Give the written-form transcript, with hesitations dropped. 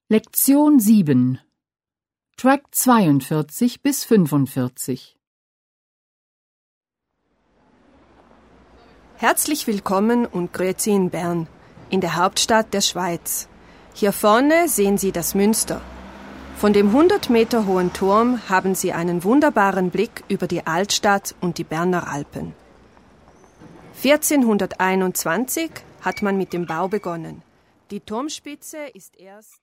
Lektion 7 Track 42 bis 45. Herzlich willkommen und grüezi in Bern, in der Hauptstadt der Schweiz. Hier vorne sehen Sie das Münster. Von dem 100 Meter hohen Turm haben Sie einen wunderbaren Blick über die Altstadt und die Berner Alpen. 1421 hat man mit dem Bau begonnen. Die Turmspitze ist erst